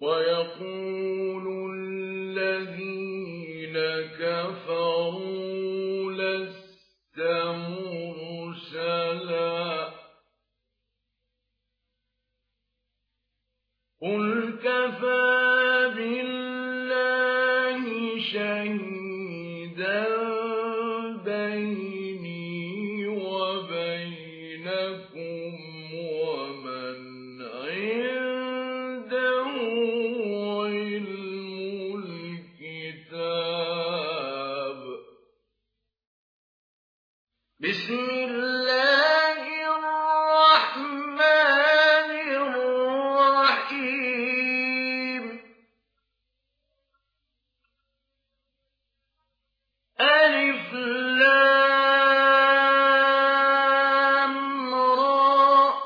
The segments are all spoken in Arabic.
ويقول الذين كفروا لست مرسلا قل كفى بالله شهيدا بيني وبينكم ومن عنده علم الكتاب. بسم الله الرحمن الرحيم. ألف لام را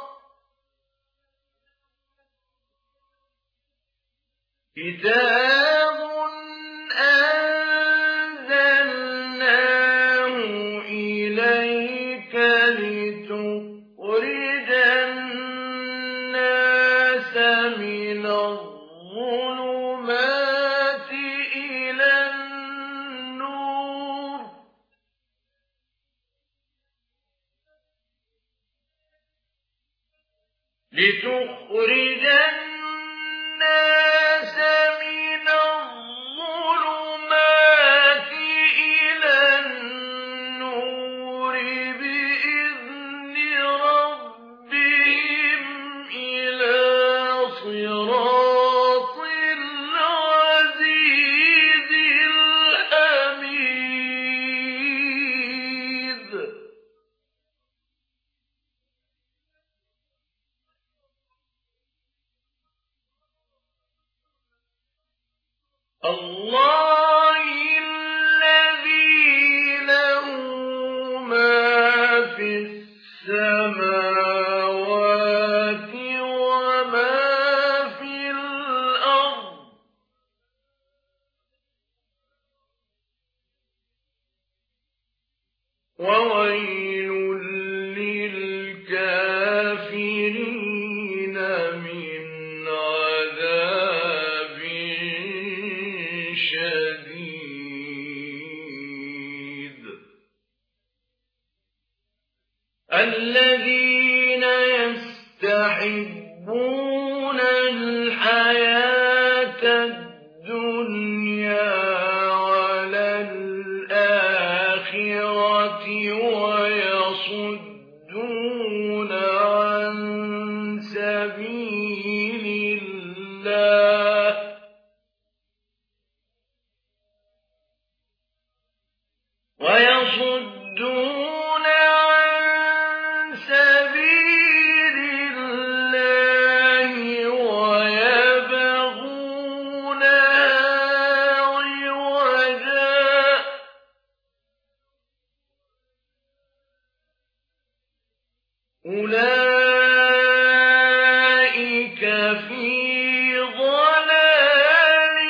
كتاب أنزلناه إليك لتخرج الناس من الظلمات إلى النور لتخرج الناس من الظلمات إلى النور بإذن ربهم إلى صراط العزيز الحميد. الله الذي له ما في السماوات وما في الأرض وويل للكافرين من عذاب شديد. الذين يستحبون الحياة الدنيا على الآخرة ويصدون عن سبيل الله ويبغونها عوجا أولئك في ضلال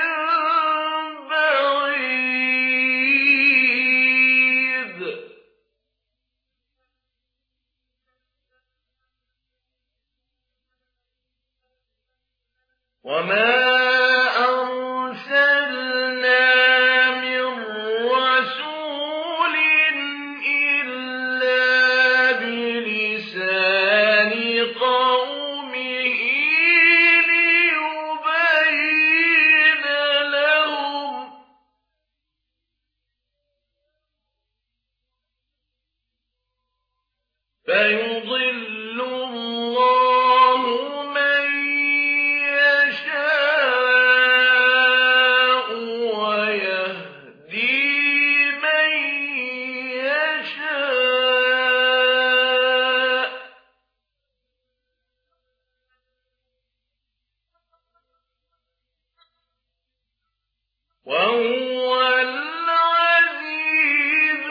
بعيد. وما أرسلنا من رسول إلا بلسان قومه ليبين لهم فيضل الله من يشاء ويهدي من يشاء وهو العزيز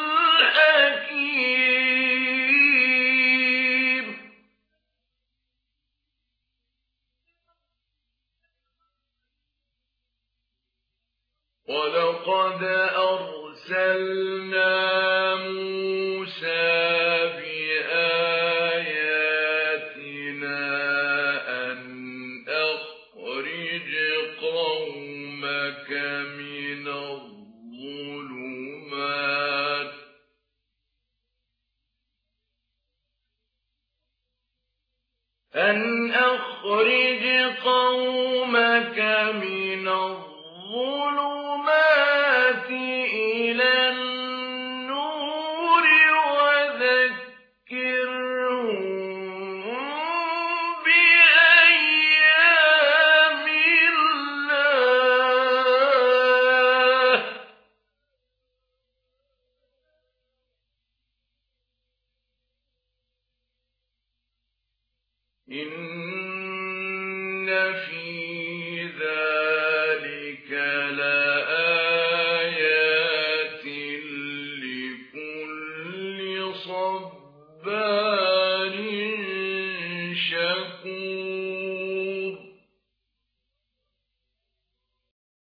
الحكيم. ولقد أرسلنا موسى بآياتنا أن أخرج أن أخرج قومك من الظلمات إلى النور وذكرهم بأيام الله إن في